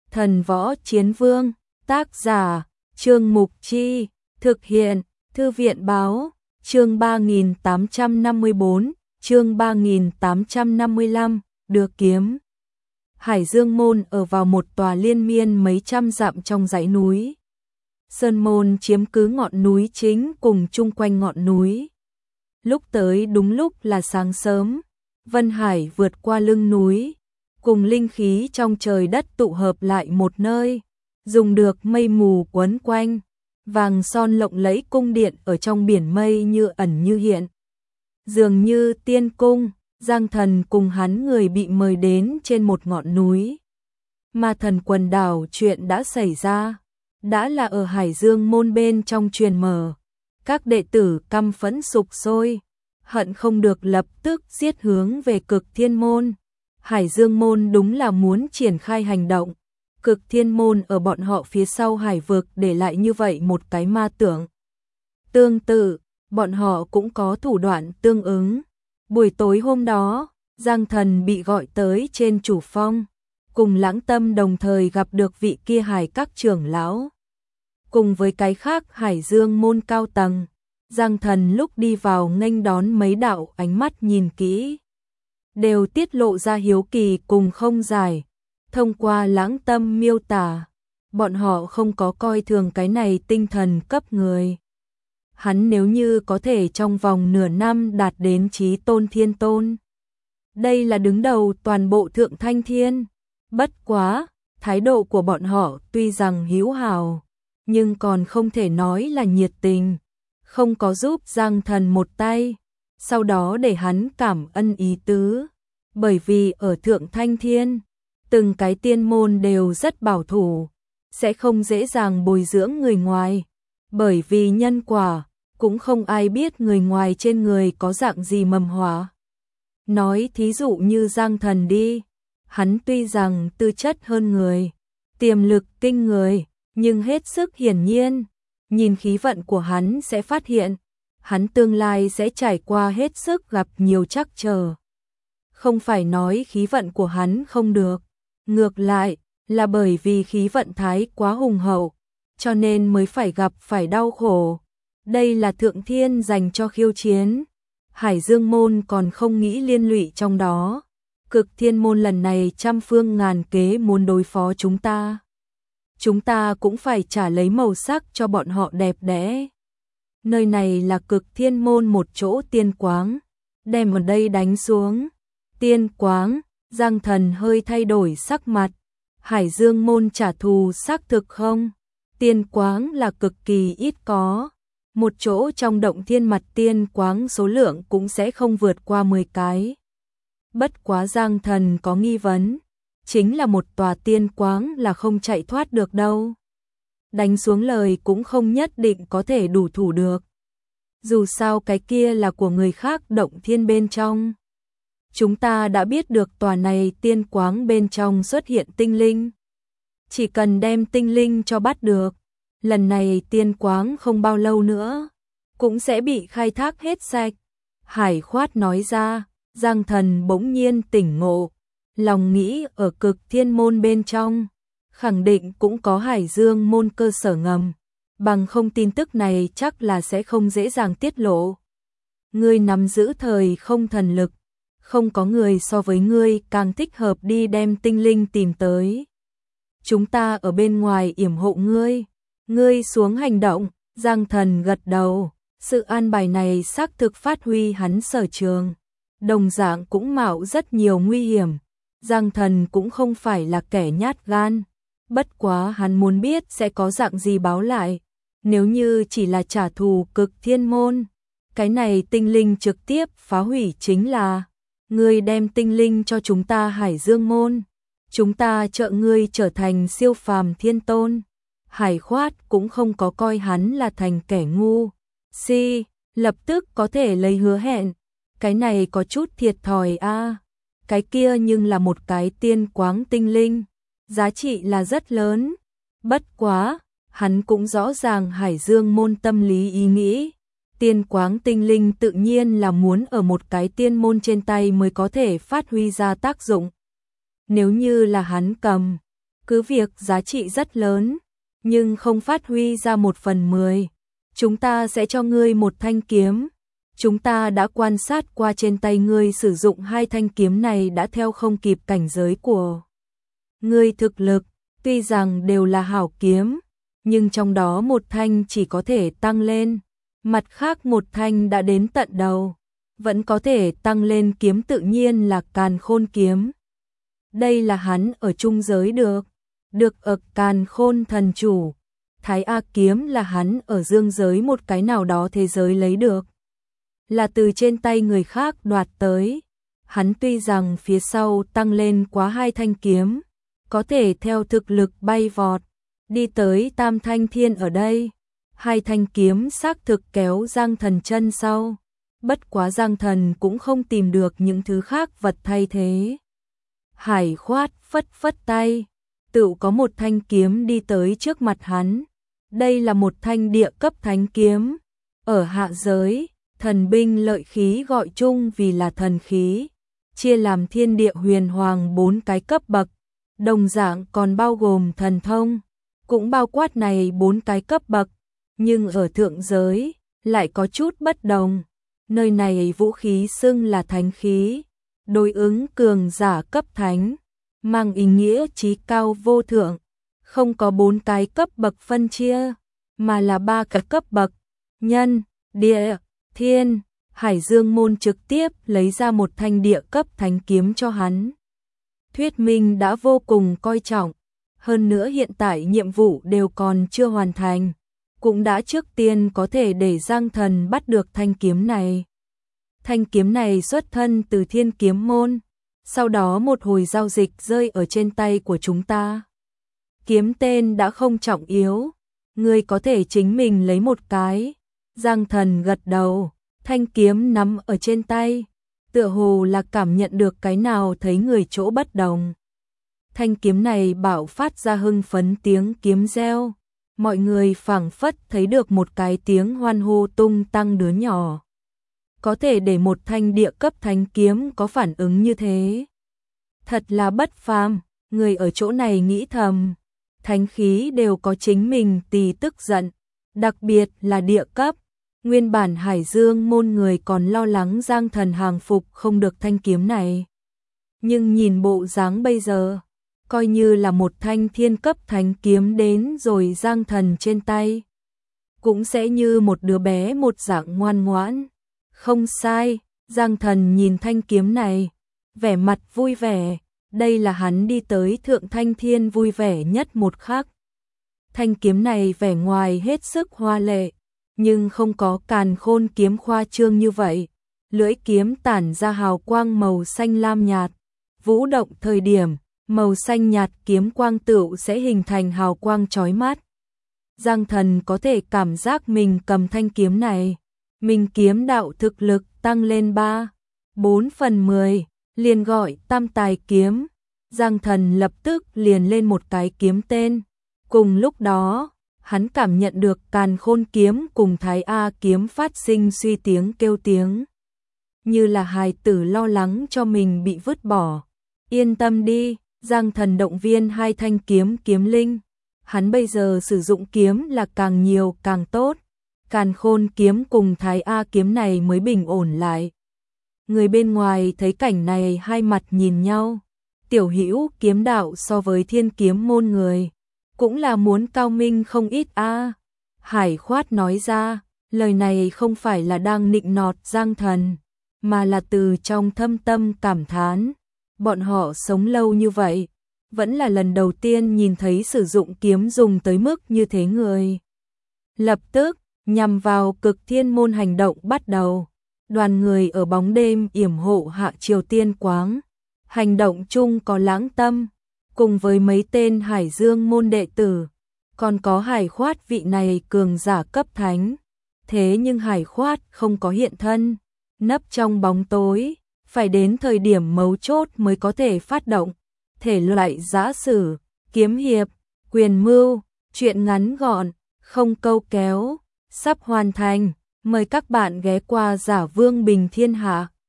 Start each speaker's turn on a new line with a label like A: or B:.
A: Thần Võ Chiến Vương, tác giả, Trương Mục Chi, thực hiện, Thư viện Báo, chương 3854, chương 3855, đưa kiếm. Hải Dương Môn ở vào một tòa liên miên mấy trăm dặm trong dãy núi. Sơn Môn chiếm cứ ngọn núi chính cùng chung quanh ngọn núi. Lúc tới đúng lúc là sáng sớm, Vân Hải vượt qua lưng núi, cùng linh khí trong trời đất tụ hợp lại một nơi, dùng được mây mù quấn quanh, vàng son lộng lẫy cung điện ở trong biển mây như ẩn như hiện. Dường như tiên cung, Giang Thần cùng hắn người bị mời đến trên một ngọn núi. Ma Thần quần đảo chuyện đã xảy ra, đã là ở Hải Dương Môn bên trong truyền mở. Các đệ tử căm phẫn sục sôi, hận không được lập tức giết hướng về Cực Thiên Môn. Hải Dương Môn đúng là muốn triển khai hành động. Cực Thiên Môn ở bọn họ phía sau hải vực để lại như vậy một cái ma tưởng. Tương tự, bọn họ cũng có thủ đoạn tương ứng. Buổi tối hôm đó, Giang Thần bị gọi tới trên chủ phong, cùng Lãng Tâm đồng thời gặp được vị kia hải các trưởng lão. Cùng với cái khác Hải Dương Môn cao tầng, Giang Thần lúc đi vào nghênh đón mấy đạo ánh mắt nhìn kỹ, đều tiết lộ ra hiếu kỳ cùng không giải. Thông qua Lãng Tâm miêu tả, bọn họ không có coi thường cái này tinh thần cấp người. Hắn nếu như có thể trong vòng nửa năm đạt đến chí tôn thiên tôn, đây là đứng đầu toàn bộ thượng thanh thiên. Bất quá, thái độ của bọn họ tuy rằng hữu hảo, nhưng còn không thể nói là nhiệt tình, không có giúp Giang Thần một tay, sau đó để hắn cảm ân ý tứ. Bởi vì ở thượng thanh thiên, từng cái tiên môn đều rất bảo thủ, sẽ không dễ dàng bồi dưỡng người ngoài, bởi vì nhân quả, cũng không ai biết người ngoài trên người có dạng gì mầm họa. Nói thí dụ như Giang Thần đi, hắn tuy rằng tư chất hơn người, tiềm lực kinh người, nhưng hết sức hiển nhiên, nhìn khí vận của hắn sẽ phát hiện, hắn tương lai sẽ trải qua hết sức gặp nhiều trắc trở. Không phải nói khí vận của hắn không được, ngược lại, là bởi vì khí vận thái quá hùng hậu, cho nên mới phải gặp phải đau khổ. Đây là thượng thiên dành cho khiêu chiến. Hải Dương Môn còn không nghĩ liên lụy trong đó. Cực Thiên Môn lần này trăm phương ngàn kế muốn đối phó chúng ta. Chúng ta cũng phải trả lấy màu sắc cho bọn họ đẹp đẽ. Nơi này là Cực Thiên Môn một chỗ tiên quáng, đem ở đây đánh xuống. Tiên quáng, Giang Thần hơi thay đổi sắc mặt. Hải Dương Môn trả thù xác thực không? Tiên quáng là cực kỳ ít có. Một chỗ trong động thiên mặt tiên quáng số lượng cũng sẽ không vượt qua 10 cái. Bất quá Giang Thần có nghi vấn, chính là một tòa tiên quáng là không chạy thoát được đâu. Đánh xuống lời cũng không nhất định có thể đủ thủ được. Dù sao cái kia là của người khác động thiên bên trong. Chúng ta đã biết được tòa này tiên quáng bên trong xuất hiện tinh linh. Chỉ cần đem tinh linh cho bắt được, lần này tiên quáng không bao lâu nữa cũng sẽ bị khai thác hết sạch. Hải Khoát nói ra. Giang Thần bỗng nhiên tỉnh ngộ, lòng nghĩ ở Cực Thiên Môn bên trong, khẳng định cũng có Hải Dương Môn cơ sở ngầm, bằng không tin tức này chắc là sẽ không dễ dàng tiết lộ. Ngươi nắm giữ thời không thần lực, không có người so với ngươi càng thích hợp đi đem tinh linh tìm tới. Chúng ta ở bên ngoài yểm hộ ngươi, ngươi xuống hành động. Giang Thần gật đầu, sự an bài này xác thực phát huy hắn sở trường. Đồng dạng cũng mạo rất nhiều nguy hiểm. Giang Thần cũng không phải là kẻ nhát gan, bất quá hắn muốn biết sẽ có dạng gì báo lại. Nếu như chỉ là trả thù Cực Thiên Môn, cái này tinh linh trực tiếp phá hủy chính là ngươi đem tinh linh cho chúng ta Hải Dương Môn, chúng ta trợ ngươi trở thành siêu phàm thiên tôn. Hải Khoát cũng không có coi hắn là thành kẻ ngu si, lập tức có thể lấy hứa hẹn. Cái này có chút thiệt thòi a. Cái kia nhưng là một cái tiên quáng tinh linh, giá trị là rất lớn. Bất quá, hắn cũng rõ ràng Hải Dương Môn tâm lý ý nghĩ. Tiên quáng tinh linh tự nhiên là muốn ở một cái tiên môn trên tay mới có thể phát huy ra tác dụng. Nếu như là hắn cầm, cứ việc giá trị rất lớn, nhưng không phát huy ra 1/10. Chúng ta sẽ cho ngươi một thanh kiếm. Chúng ta đã quan sát qua trên tay ngươi sử dụng 2 thanh kiếm này đã theo không kịp cảnh giới của ngươi thực lực, tuy rằng đều là hảo kiếm, nhưng trong đó một thanh chỉ có thể tăng lên, mặt khác một thanh đã đến tận đầu, vẫn có thể tăng lên kiếm tự nhiên là Càn Khôn kiếm. Đây là hắn ở trung giới được ở Càn Khôn thần chủ. Thái A kiếm là hắn ở dương giới một cái nào đó thế giới lấy được, là từ trên tay người khác đoạt tới. Hắn tuy rằng phía sau tăng lên quá 2 thanh kiếm, có thể theo thực lực bay vọt, đi tới Tam Thanh Thiên ở đây. 2 thanh kiếm xác thực kéo Giang Thần chân sau, bất quá Giang Thần cũng không tìm được những thứ khác vật thay thế. Hải Khoát phất phất tay, tự có một thanh kiếm đi tới trước mặt hắn. Đây là một thanh địa cấp thánh kiếm. Ở hạ giới, thần binh lợi khí gọi chung vì là thần khí, chia làm thiên địa huyền hoàng 4 cái cấp bậc, đồng dạng còn bao gồm thần thông, cũng bao quát này 4 cái cấp bậc, nhưng ở thượng giới lại có chút bất đồng. Nơi này vũ khí xưng là thánh khí, đối ứng cường giả cấp thánh, mang ý nghĩa chí cao vô thượng, không có 4 cái cấp bậc phân chia, mà là 3 cái cấp bậc, nhân, địa, thiên. Hải Dương môn trực tiếp lấy ra một thanh địa cấp thánh kiếm cho hắn. Thuyết minh đã vô cùng coi trọng, hơn nữa hiện tại nhiệm vụ đều còn chưa hoàn thành, cũng đã trước tiên có thể để Giang Thần bắt được thanh kiếm này. Thanh kiếm này xuất thân từ Thiên Kiếm môn, sau đó một hồi giao dịch rơi ở trên tay của chúng ta. Kiếm tên đã không trọng yếu, ngươi có thể chính mình lấy một cái. Giang Thần gật đầu, thanh kiếm nắm ở trên tay, tựa hồ là cảm nhận được cái nào thấy người chỗ bất đồng. Thanh kiếm này bạo phát ra hưng phấn tiếng kiếm reo, mọi người phảng phất thấy được một cái tiếng hoan hô tung tăng đứa nhỏ. Có thể để một thanh địa cấp thánh kiếm có phản ứng như thế, thật là bất phàm. Người ở chỗ này nghĩ thầm, thánh khí đều có chính mình tì tức giận, đặc biệt là địa cấp. Nguyên bản Hải Dương môn người còn lo lắng Giang Thần hàng phục không được thanh kiếm này, nhưng nhìn bộ dáng bây giờ, coi như là một thanh thiên cấp thánh kiếm đến rồi Giang Thần trên tay, cũng sẽ như một đứa bé một dạng ngoan ngoãn. Không sai, Giang Thần nhìn thanh kiếm này, vẻ mặt vui vẻ, đây là hắn đi tới Thượng Thanh Thiên vui vẻ nhất một khắc. Thanh kiếm này vẻ ngoài hết sức hoa lệ, nhưng không có Càn Khôn kiếm khoa trương như vậy. Lưỡi kiếm tản ra hào quang màu xanh lam nhạt, vũ động thời điểm, màu xanh nhạt kiếm quang tựu sẽ hình thành hào quang chói mắt. Giang Thần có thể cảm giác mình cầm thanh kiếm này, mình kiếm đạo thực lực tăng lên 3/4/10, liền gọi Tam Tài kiếm. Giang Thần lập tức liền lên một cái kiếm tên. Cùng lúc đó, hắn cảm nhận được Càn Khôn kiếm cùng Thái A kiếm phát sinh suy tiếng kêu tiếng, như là hài tử lo lắng cho mình bị vứt bỏ. Yên tâm đi, Giang Thần động viên 2 thanh kiếm kiếm linh. Hắn bây giờ sử dụng kiếm là càng nhiều càng tốt. Càn Khôn kiếm cùng Thái A kiếm này mới bình ổn lại. Người bên ngoài thấy cảnh này hai mặt nhìn nhau. Tiểu Hữu kiếm đạo so với Thiên Kiếm môn người cũng là muốn cao minh không ít a. Hải Khoát nói ra, lời này không phải là đang nịnh nọt Giang Thần, mà là từ trong thâm tâm cảm thán. Bọn họ sống lâu như vậy, vẫn là lần đầu tiên nhìn thấy sử dụng kiếm dùng tới mức như thế người. Lập tức, nhằm vào Cực Thiên môn hành động bắt đầu. Đoàn người ở bóng đêm yểm hộ hạ Triều Tiên Quáng. Hành động chung có Lãng Tâm, cùng với mấy tên Hải Dương môn đệ tử, còn có Hải Khoát vị này cường giả cấp thánh. Thế nhưng Hải Khoát không có hiện thân, nấp trong bóng tối, phải đến thời điểm mấu chốt mới có thể phát động. Thể loại giã sử, kiếm hiệp, quyền mưu, truyện ngắn gọn, không câu kéo, sắp hoàn thành. Mời các bạn ghé qua Giả Vương Bình Thiên Hạ.